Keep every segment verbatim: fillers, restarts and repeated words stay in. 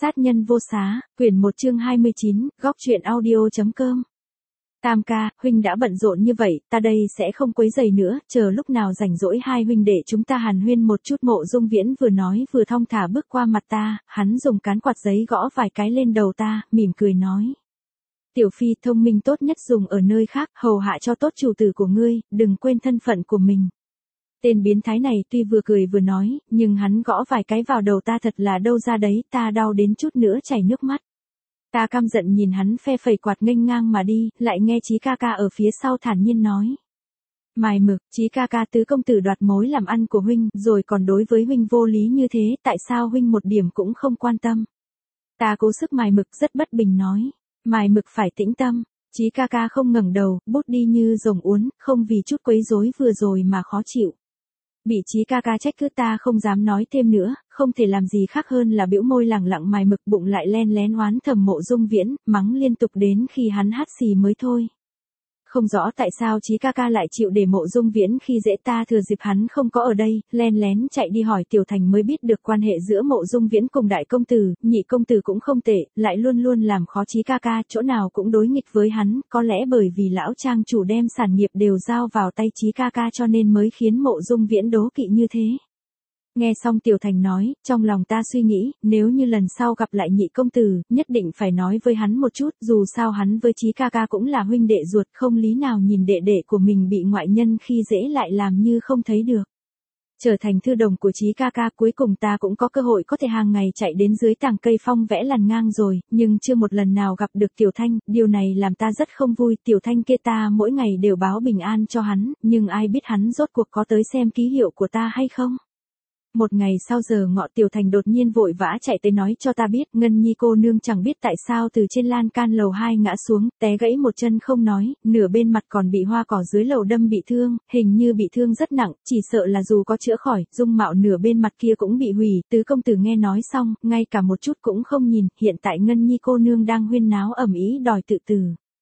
Sát nhân vô xá, quyển một chương hai mươi chín, góc truyện audio.com. Tam ca, huynh đã bận rộn như vậy, ta đây sẽ không quấy rầy nữa, chờ lúc nào rảnh rỗi hai huynh đệ chúng ta hàn huyên một chút. Mộ Dung Viễn vừa nói vừa thong thả bước qua mặt ta, hắn dùng cán quạt giấy gõ vài cái lên đầu ta, mỉm cười nói. Tiểu phi, thông minh tốt nhất dùng ở nơi khác, hầu hạ cho tốt chủ tử của ngươi, đừng quên thân phận của mình. Tên biến thái này tuy vừa cười vừa nói, nhưng hắn gõ vài cái vào đầu ta thật là đâu ra đấy, ta đau đến chút nữa chảy nước mắt. Ta căm giận nhìn hắn phe phẩy quạt nghênh ngang mà đi, lại nghe Chí ca ca ở phía sau thản nhiên nói. Mài mực, Chí ca ca, tứ công tử đoạt mối làm ăn của huynh, rồi còn đối với huynh vô lý như thế, tại sao huynh một điểm cũng không quan tâm? Ta cố sức mài mực rất bất bình nói. Mài mực phải tĩnh tâm. Chí ca ca không ngẩng đầu, bút đi như rồng uốn, không vì chút quấy rối vừa rồi mà khó chịu. Bị Chí ca ca trách cứ ta không dám nói thêm nữa, không thể làm gì khác hơn là bĩu môi lẳng lặng mài mực, bụng lại len lén oán thầm Mộ Dung Viễn, mắng liên tục đến khi hắn hắt xì mới thôi. Không rõ tại sao Chí ca ca lại chịu để Mộ Dung Viễn khi dễ ta, thừa dịp hắn không có ở đây, len lén chạy đi hỏi Tiểu Thành mới biết được quan hệ giữa Mộ Dung Viễn cùng đại công tử, nhị công tử cũng không tệ, lại luôn luôn làm khó Chí ca ca, chỗ nào cũng đối nghịch với hắn, có lẽ bởi vì lão trang chủ đem sản nghiệp đều giao vào tay Chí ca ca cho nên mới khiến Mộ Dung Viễn đố kỵ như thế. Nghe xong Tiểu Thành nói, trong lòng ta suy nghĩ, nếu như lần sau gặp lại nhị công tử, nhất định phải nói với hắn một chút, dù sao hắn với Chí ca ca cũng là huynh đệ ruột, không lý nào nhìn đệ đệ của mình bị ngoại nhân khi dễ lại làm như không thấy được. Trở thành thư đồng của Chí ca ca, cuối cùng ta cũng có cơ hội có thể hàng ngày chạy đến dưới tàng cây phong vẽ làn ngang rồi, nhưng chưa một lần nào gặp được Tiểu Thanh, điều này làm ta rất không vui. Tiểu Thanh kia ta mỗi ngày đều báo bình an cho hắn, nhưng ai biết hắn rốt cuộc có tới xem ký hiệu của ta hay không? Một ngày sau giờ ngọ, Tiểu Thành đột nhiên vội vã chạy tới nói cho ta biết, Ngân Nhi cô nương chẳng biết tại sao từ trên lan can lầu hai ngã xuống, té gãy một chân không nói, nửa bên mặt còn bị hoa cỏ dưới lầu đâm bị thương, hình như bị thương rất nặng, chỉ sợ là dù có chữa khỏi, dung mạo nửa bên mặt kia cũng bị hủy. Tứ công tử nghe nói xong, ngay cả một chút cũng không nhìn, hiện tại Ngân Nhi cô nương đang huyên náo ầm ĩ đòi tự tử.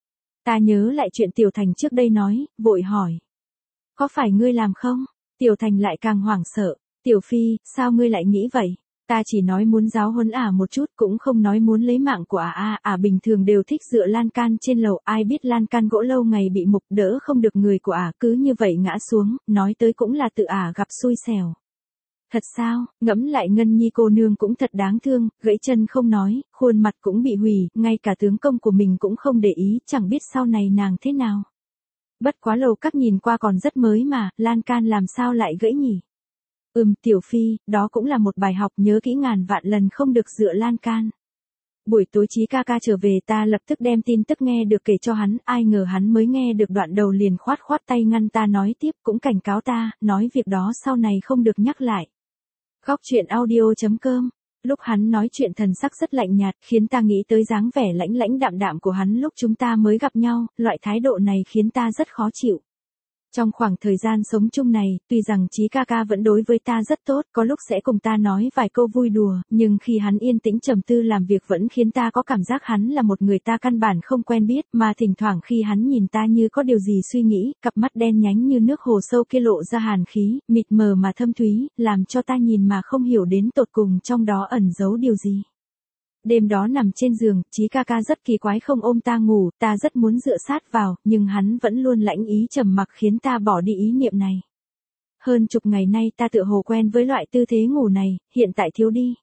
Ta nhớ lại chuyện Tiểu Thành trước đây nói, vội hỏi. Có phải ngươi làm không? Tiểu Thành lại càng hoảng sợ. Tiểu phi, sao ngươi lại nghĩ vậy? Ta chỉ nói muốn giáo huấn ả một chút, cũng không nói muốn lấy mạng của ả. À, ả bình thường đều thích dựa lan can trên lầu, ai biết lan can gỗ lâu ngày bị mục, đỡ không được người của ả, cứ như vậy ngã xuống, nói tới cũng là tự ả gặp xui xẻo. Thật sao? Ngẫm lại Ngân Nhi cô nương cũng thật đáng thương, gãy chân không nói, khuôn mặt cũng bị hủy, ngay cả tướng công của mình cũng không để ý, chẳng biết sau này nàng thế nào. Bất quá lầu các nhìn qua còn rất mới mà, lan can làm sao lại gãy nhỉ? Ừm, Tiểu phi, đó cũng là một bài học, nhớ kỹ ngàn vạn lần không được dựa lan can. Buổi tối Chí ca ca trở về, ta lập tức đem tin tức nghe được kể cho hắn, ai ngờ hắn mới nghe được đoạn đầu liền khoát khoát tay ngăn ta nói tiếp, cũng cảnh cáo ta, nói việc đó sau này không được nhắc lại. Góc truyện audio.com. Lúc hắn nói chuyện thần sắc rất lạnh nhạt, khiến ta nghĩ tới dáng vẻ lãnh lãnh đạm đạm của hắn lúc chúng ta mới gặp nhau, loại thái độ này khiến ta rất khó chịu. Trong khoảng thời gian sống chung này, tuy rằng Chí ca ca vẫn đối với ta rất tốt, có lúc sẽ cùng ta nói vài câu vui đùa, nhưng khi hắn yên tĩnh trầm tư làm việc vẫn khiến ta có cảm giác hắn là một người ta căn bản không quen biết, mà thỉnh thoảng khi hắn nhìn ta như có điều gì suy nghĩ, cặp mắt đen nhánh như nước hồ sâu kia lộ ra hàn khí, mịt mờ mà thâm thúy, làm cho ta nhìn mà không hiểu đến tột cùng trong đó ẩn giấu điều gì. Đêm đó nằm trên giường, Chí ca ca rất kỳ quái không ôm ta ngủ, ta rất muốn dựa sát vào, nhưng hắn vẫn luôn lãnh ý trầm mặc khiến ta bỏ đi ý niệm này. Hơn chục ngày nay ta tựa hồ quen với loại tư thế ngủ này, hiện tại thiếu đi.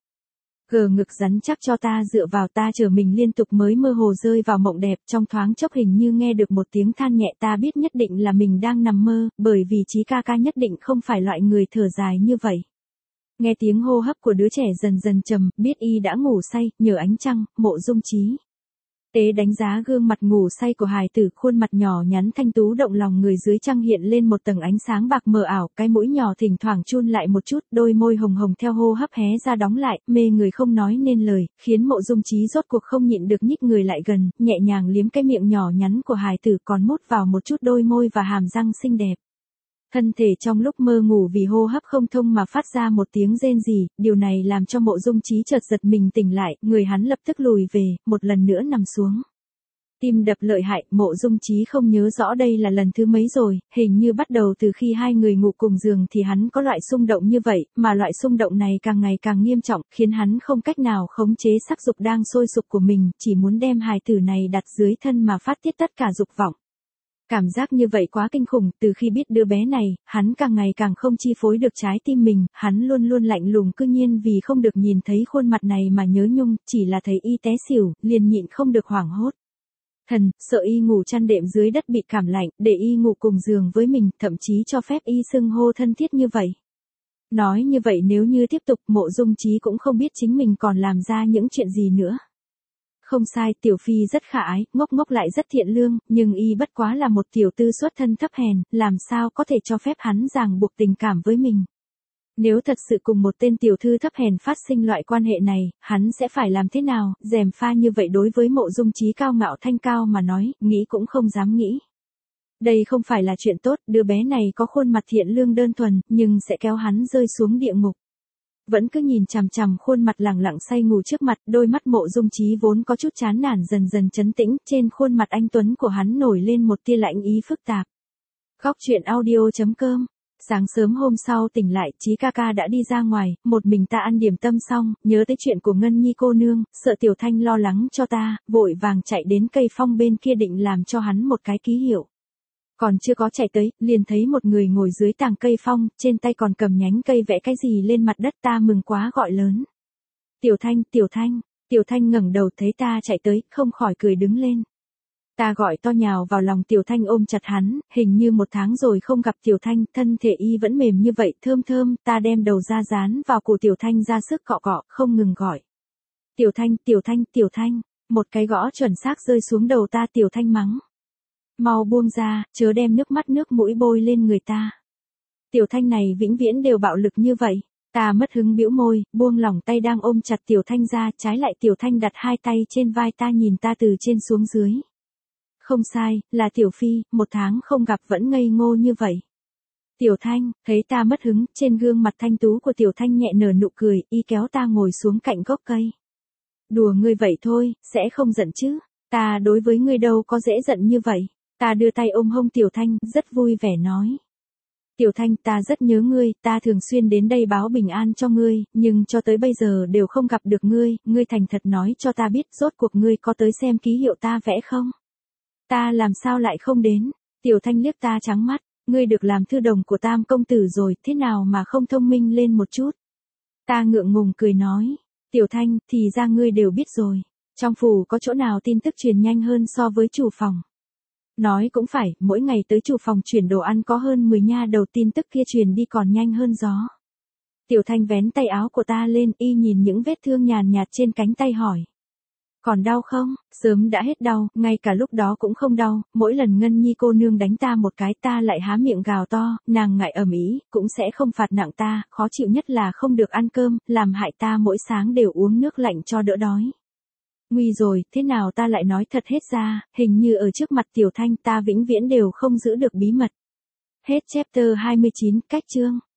Gờ ngực rắn chắc cho ta dựa vào, ta trở mình liên tục mới mơ hồ rơi vào mộng đẹp, trong thoáng chốc hình như nghe được một tiếng than nhẹ, ta biết nhất định là mình đang nằm mơ, bởi vì Chí ca ca nhất định không phải loại người thở dài như vậy. Nghe tiếng hô hấp của đứa trẻ dần dần trầm, biết y đã ngủ say, nhờ ánh trăng, Mộ Dung Chí tế đánh giá gương mặt ngủ say của hài tử, khuôn mặt nhỏ nhắn thanh tú động lòng người, dưới trăng hiện lên một tầng ánh sáng bạc mờ ảo, cái mũi nhỏ thỉnh thoảng chun lại một chút, đôi môi hồng hồng theo hô hấp hé ra đóng lại, mê người không nói nên lời, khiến Mộ Dung Chí rốt cuộc không nhịn được nhích người lại gần, nhẹ nhàng liếm cái miệng nhỏ nhắn của hài tử, còn mút vào một chút đôi môi và hàm răng xinh đẹp. Thân thể trong lúc mơ ngủ vì hô hấp không thông mà phát ra một tiếng rên rỉ, điều này làm cho Mộ Dung Chí chợt giật mình tỉnh lại, người hắn lập tức lùi về, một lần nữa nằm xuống. Tim đập lợi hại, Mộ Dung Chí không nhớ rõ đây là lần thứ mấy rồi, hình như bắt đầu từ khi hai người ngủ cùng giường thì hắn có loại xung động như vậy, mà loại xung động này càng ngày càng nghiêm trọng, khiến hắn không cách nào khống chế sắc dục đang sôi sục của mình, chỉ muốn đem hài tử này đặt dưới thân mà phát tiết tất cả dục vọng. Cảm giác như vậy quá kinh khủng, từ khi biết đứa bé này, hắn càng ngày càng không chi phối được trái tim mình, hắn luôn luôn lạnh lùng cư nhiên vì không được nhìn thấy khuôn mặt này mà nhớ nhung, chỉ là thấy y té xỉu, liền nhịn không được hoảng hốt. Thần, sợ y ngủ chăn đệm dưới đất bị cảm lạnh, để y ngủ cùng giường với mình, thậm chí cho phép y xưng hô thân thiết như vậy. Nói như vậy nếu như tiếp tục, Mộ Dung Chí cũng không biết chính mình còn làm ra những chuyện gì nữa. Không sai, Tiểu Phi rất khả ái, ngốc ngốc lại rất thiện lương, nhưng y bất quá là một tiểu tư xuất thân thấp hèn, làm sao có thể cho phép hắn ràng buộc tình cảm với mình. Nếu thật sự cùng một tên tiểu thư thấp hèn phát sinh loại quan hệ này, hắn sẽ phải làm thế nào, gièm pha như vậy đối với Mộ Dung Chí cao ngạo thanh cao mà nói, nghĩ cũng không dám nghĩ. Đây không phải là chuyện tốt, đứa bé này có khuôn mặt thiện lương đơn thuần, nhưng sẽ kéo hắn rơi xuống địa ngục. Vẫn cứ nhìn chằm chằm khuôn mặt lẳng lặng say ngủ trước mặt, đôi mắt Mộ Dung Chí vốn có chút chán nản dần dần trấn tĩnh, trên khuôn mặt anh tuấn của hắn nổi lên một tia lạnh ý phức tạp. Góc truyện audio chấm com. Sáng sớm hôm sau tỉnh lại, Chí ca ca đã đi ra ngoài, một mình ta ăn điểm tâm xong, nhớ tới chuyện của Ngân Nhi cô nương, sợ Tiểu Thanh lo lắng cho ta, vội vàng chạy đến cây phong bên kia định làm cho hắn một cái ký hiệu. Còn chưa có chạy tới, liền thấy một người ngồi dưới tàng cây phong, trên tay còn cầm nhánh cây vẽ cái gì lên mặt đất, ta mừng quá gọi lớn. Tiểu Thanh, Tiểu Thanh, Tiểu Thanh ngẩng đầu thấy ta chạy tới, không khỏi cười đứng lên. Ta gọi to nhào vào lòng Tiểu Thanh ôm chặt hắn, hình như một tháng rồi không gặp Tiểu Thanh, thân thể y vẫn mềm như vậy, thơm thơm, ta đem đầu ra dán vào cổ Tiểu Thanh ra sức cọ cọ, không ngừng gọi. Tiểu Thanh, Tiểu Thanh, Tiểu Thanh, một cái gõ chuẩn xác rơi xuống đầu ta. Tiểu Thanh mắng. Mau buông ra, chớ đem nước mắt nước mũi bôi lên người ta. Tiểu Thanh này vĩnh viễn đều bạo lực như vậy. Ta mất hứng bĩu môi, buông lỏng tay đang ôm chặt Tiểu Thanh ra, trái lại Tiểu Thanh đặt hai tay trên vai ta nhìn ta từ trên xuống dưới. Không sai, là Tiểu Phi, một tháng không gặp vẫn ngây ngô như vậy. Tiểu Thanh, thấy ta mất hứng, trên gương mặt thanh tú của Tiểu Thanh nhẹ nở nụ cười, y kéo ta ngồi xuống cạnh gốc cây. Đùa ngươi vậy thôi, sẽ không giận chứ, ta đối với ngươi đâu có dễ giận như vậy. Ta đưa tay ôm hông Tiểu Thanh, rất vui vẻ nói. Tiểu Thanh, ta rất nhớ ngươi, ta thường xuyên đến đây báo bình an cho ngươi, nhưng cho tới bây giờ đều không gặp được ngươi, ngươi thành thật nói cho ta biết rốt cuộc ngươi có tới xem ký hiệu ta vẽ không? Ta làm sao lại không đến? Tiểu Thanh liếc ta trắng mắt, ngươi được làm thư đồng của Tam công tử rồi, thế nào mà không thông minh lên một chút? Ta ngượng ngùng cười nói, Tiểu Thanh, thì ra ngươi đều biết rồi, trong phủ có chỗ nào tin tức truyền nhanh hơn so với chủ phòng? Nói cũng phải, mỗi ngày tới chủ phòng chuyển đồ ăn có hơn mười nha đầu tin tức kia truyền đi còn nhanh hơn gió. Tiểu Thanh vén tay áo của ta lên, y nhìn những vết thương nhàn nhạt trên cánh tay hỏi. Còn đau không? Sớm đã hết đau, ngay cả lúc đó cũng không đau, mỗi lần Ngân Nhi cô nương đánh ta một cái ta lại há miệng gào to, nàng ngại ầm ĩ, cũng sẽ không phạt nặng ta, khó chịu nhất là không được ăn cơm, làm hại ta mỗi sáng đều uống nước lạnh cho đỡ đói. Nguy rồi, thế nào ta lại nói thật hết ra, hình như ở trước mặt Tiểu Thanh ta vĩnh viễn đều không giữ được bí mật. Hết chapter hai mươi chín, cách chương.